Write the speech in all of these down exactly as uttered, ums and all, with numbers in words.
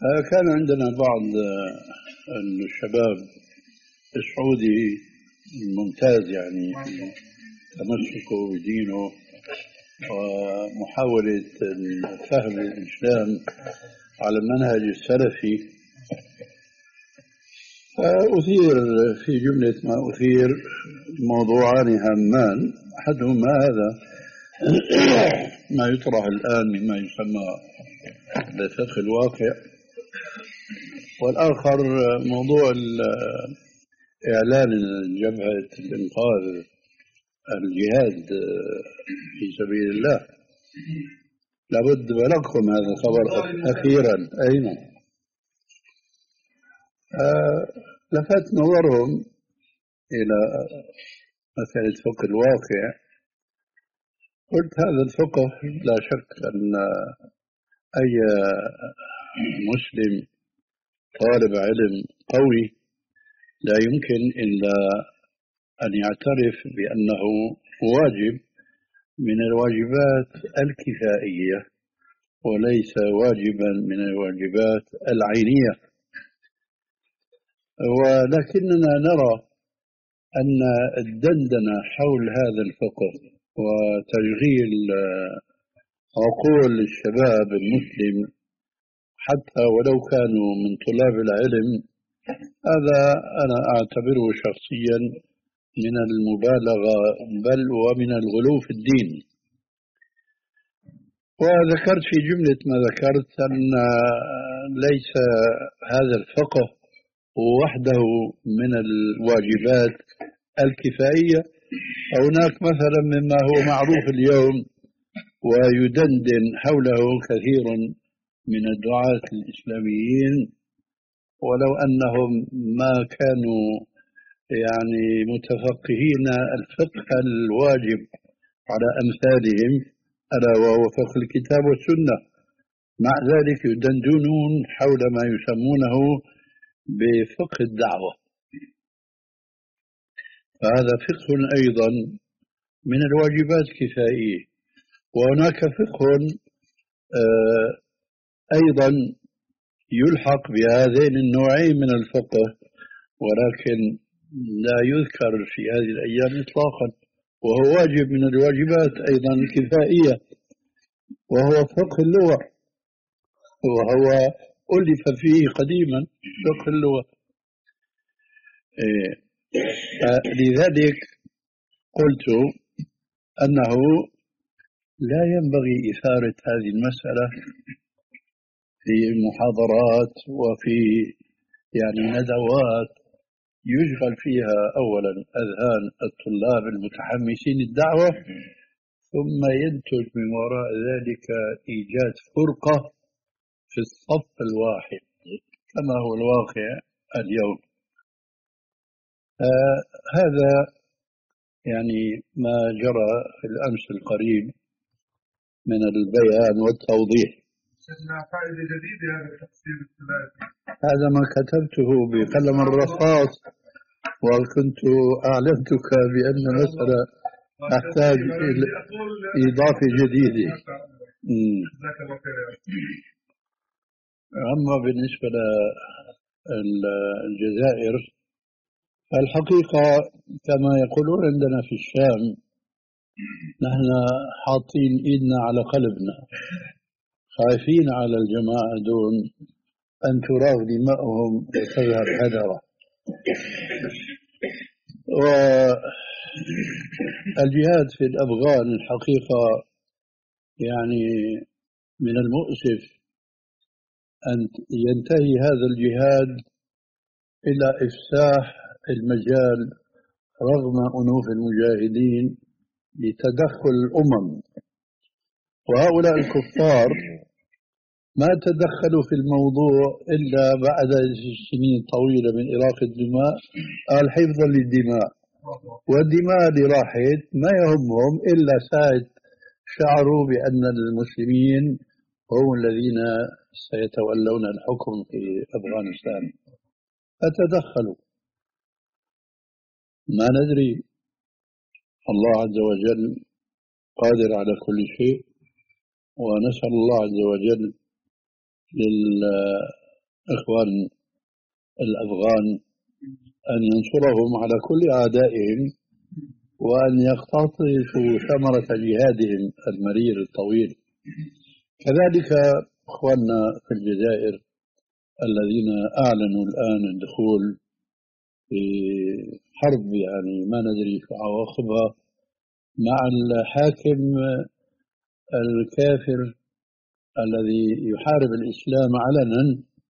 آه، كان عندنا بعض آه، الشباب السعودي ممتاز يعني في تمسكه بدينه ومحاولة فهم الإسلام على المنهج السلفي. فأثير في جملة ما أثير موضوعان هامان، أحدهما هذا ما يطرح الآن مما يسمى بفقه الواقع، والآخر موضوع إعلان جبهة الإنقاذ الجهاد في سبيل الله. لابد بلغكم هذا الخبر أخيرا. أين آه لفت نظرهم إلى مسألة فقه الواقع. قلت هذا الفقه لا شك أن أي مسلم طالب علم قوي لا يمكن إلا أن يعترف بأنه واجب من الواجبات الكفائية وليس واجبا من الواجبات العينية. ولكننا نرى أن الدندنة حول هذا الفقه وتشغيل عقول الشباب المسلم حتى ولو كانوا من طلاب العلم، هذا أنا أعتبره شخصيا من المبالغة بل ومن الغلو في الدين. وذكرت في جملة ما ذكرت أن ليس هذا الفقه وحده من الواجبات الكفائية. هناك مثلا مما هو معروف اليوم ويدندن حوله كثير من الدعاة الإسلاميين، ولو أنهم ما كانوا يعني متفقهين الفقه الواجب على أمثالهم ألا وهو فقه الكتاب والسنة، مع ذلك يدندنون حول ما يسمونه بفقه الدعوة. فهذا فقه أيضا من الواجبات الكفائية. وهناك فقه أيضا يلحق بهذين النوعين من الفقه ولكن لا يذكر في هذه الأيام إطلاقا، وهو واجب من الواجبات أيضا الكفائية، وهو فقه اللغة، وهو ألف فيه قديما فقه اللغة. إيه. لذلك قلت أنه لا ينبغي إثارة هذه المسألة في محاضرات وفي يعني ندوات يشغل فيها أولا أذهان الطلاب المتحمسين الدعوة، ثم ينتج من وراء ذلك إيجاد فرقة في الصف الواحد كما هو الواقع اليوم. آه هذا يعني ما جرى في الأمس القريب من البيان والتوضيح. فائدة جديدة هذا التقسيم الثلاثي، هذا ما كتبته بقلم الرصاص، وكنت أعلمتك بأن المسألة تحتاج إلى إضافة جديدة. أما بالنسبة للجزائر الحقيقة كما يقولون عندنا في الشام نحن حاطين إيدنا على قلبنا، خايفين على الجماعة دون أن تراغ دماؤهم وتذهب هدرة. والجهاد في الأفغان الحقيقة يعني من المؤسف أن ينتهي هذا الجهاد إلى إفساح المجال رغم أنوف المجاهدين لتدخل الأمم. وهؤلاء الكفار ما تدخلوا في الموضوع إلا بعد سنين طويلة من إراقة الدماء، قال حفظا للدماء، والدماء اللي راحت ما يهمهم إلا ساعة شعروا بأن المسلمين هم الذين سيتولون الحكم في أفغانستان فتدخلوا. ما ندري، الله عز وجل قادر على كل شيء، ونسأل الله عز وجل إخوان الأفغان أن ينصرهم على كل أعدائهم وأن يقتطفوا ثمرة جهادهم المرير الطويل. كذلك إخواننا في الجزائر الذين أعلنوا الآن الدخول في حرب يعني ما ندري في عواقبها مع الحاكم الكافر الذي يحارب الإسلام علنا.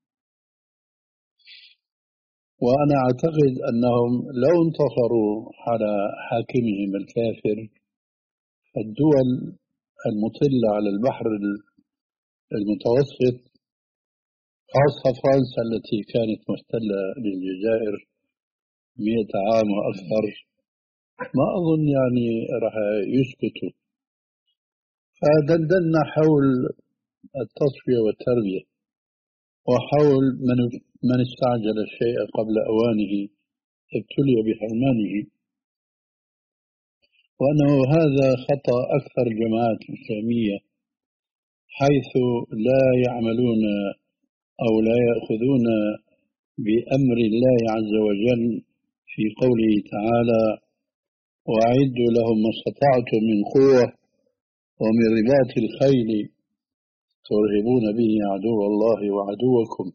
وأنا أعتقد أنهم لو انتصروا على حاكمهم الكافر الدول المطلة على البحر المتوسط خاصة فرنسا التي كانت محتلة للجزائر مئة عام وأكثر ما أظن يعني راح يسكتوا. فدندنا حول التصفية والتربية وحول من من استعجل الشيء قبل أوانه ابتلي بحرمانه، وأنه هذا خطأ أكثر الجماعات الإسلامية حيث لا يعملون أو لا يأخذون بأمر الله عز وجل في قوله تعالى: وأعدوا لهم ما استطعتم من قوة ومن رباط الخيل ترهبون به عدو الله وعدوكم.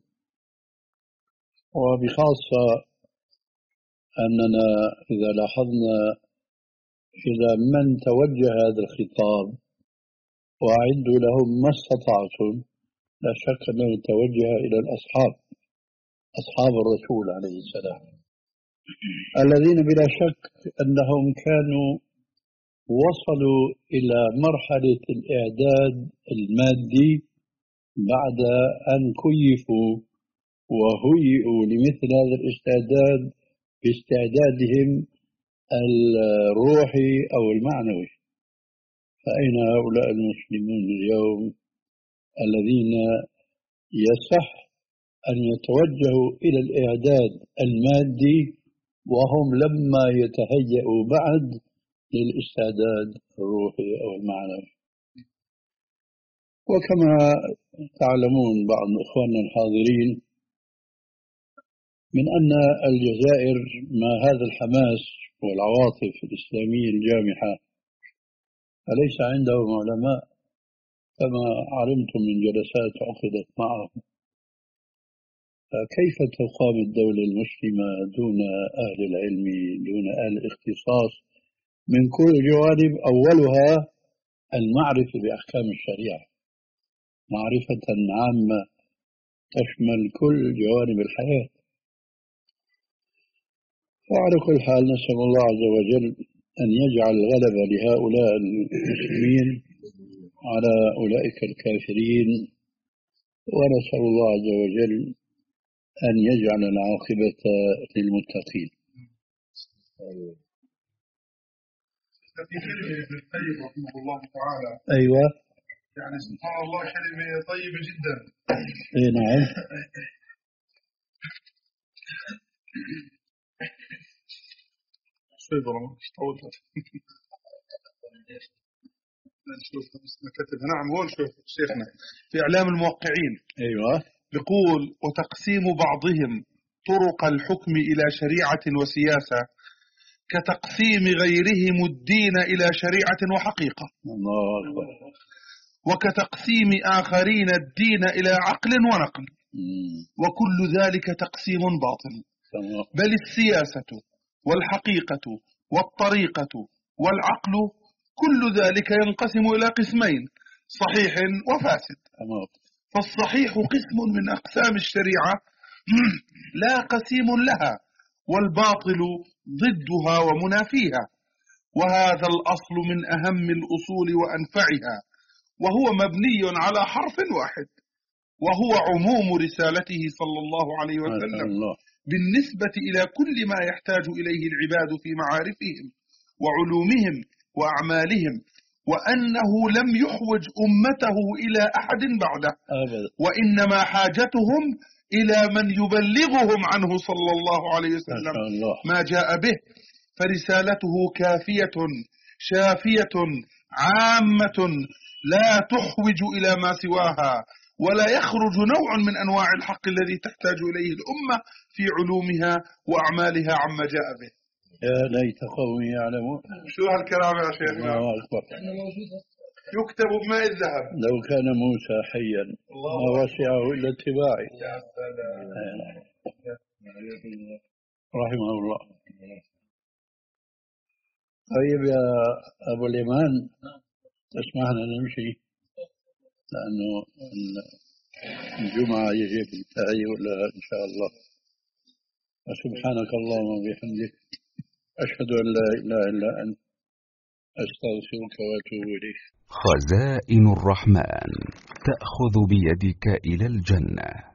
وبخاصة أننا إذا لاحظنا إلى من توجه هذا الخطاب وأعدوا لهم ما استطعتم، لا شك أنه توجه إلى الأصحاب أصحاب الرسول عليه السلام الذين بلا شك أنهم كانوا وصلوا إلى مرحلة الإعداد المادي بعد أن كيفوا وهيئوا لمثل هذا الاستعداد باستعدادهم الروحي أو المعنوي. فأين هؤلاء المسلمون اليوم الذين يصح أن يتوجهوا إلى الإعداد المادي وهم لما يتهيئوا بعد للاستعداد الروحي أو المعنوي؟ وكما تعلمون بعض إخواننا الحاضرين من أن الجزائر مع هذا الحماس والعواطف الإسلامية الجامحة أليس عندهم علماء كما علمتم من جلسات عقدت معهم؟ فكيف تقام الدولة المسلمة دون أهل العلم دون أهل الاختصاص من كل جوانب؟ أولها المعرفة بأحكام الشريعة معرفة عامة تشمل كل جوانب الحياة. وعلى كل حال نسأل الله عز وجل أن يجعل الغلبة لهؤلاء المسلمين على أولئك الكافرين، ونسأل الله عز وجل أن يجعل العاقبة للمتقين. في كلمة ابن القيم رحمه الله تعالى. أيوة، يعني سبحان الله كلمة طيبة جدا. اي نعم. شوي برا طول نشوف كتب. نعم هون شوف شيخنا في إعلام الموقعين. أيوة. بيقول: وتقسيم بعضهم طرق الحكم إلى شريعة وسياسة كتقسيم غيرهم الدين إلى شريعة وحقيقة. الله أكبر. وكتقسيم آخرين الدين إلى عقل ونقل. مم. وكل ذلك تقسيم باطل. تمام. بل السياسة والحقيقة والطريقة والعقل كل ذلك ينقسم إلى قسمين: صحيح وفاسد. تمام. فالصحيح قسم من أقسام الشريعة لا قسيم لها، والباطل ضدها ومنافيها. وهذا الأصل من أهم الأصول وأنفعها، وهو مبني على حرف واحد، وهو عموم رسالته صلى الله عليه وسلم بالنسبة إلى كل ما يحتاج إليه العباد في معارفهم وعلومهم وأعمالهم، وأنه لم يحوج أمته إلى أحد بعده أبدا، وإنما حاجتهم إلى من يبلغهم عنه صلى الله عليه وسلم ما جاء به. فرسالته كافية شافية عامة لا تحوج إلى ما سواها، ولا يخرج نوع من أنواع الحق الذي تحتاج إليه الأمة في علومها وأعمالها عما جاء به. يا ليت قومي يعلمون. شو هالكلام يا شيخ؟ الله أكبر. يكتب بماء الذهب. لو كان موسى حيا ما وسعه إلا اتباعي. رحمه الله. طيب يا أبو اليمان، تسمحنا نمشي لأنه الجمعة يجب انتهي ولا إن شاء الله. وسبحانك اللهم وبحمدك أشهد أن لا إله إلا أنت أستغفرك وأتوب إليك. خزائن الرحمن تأخذ بيدك إلى الجنة.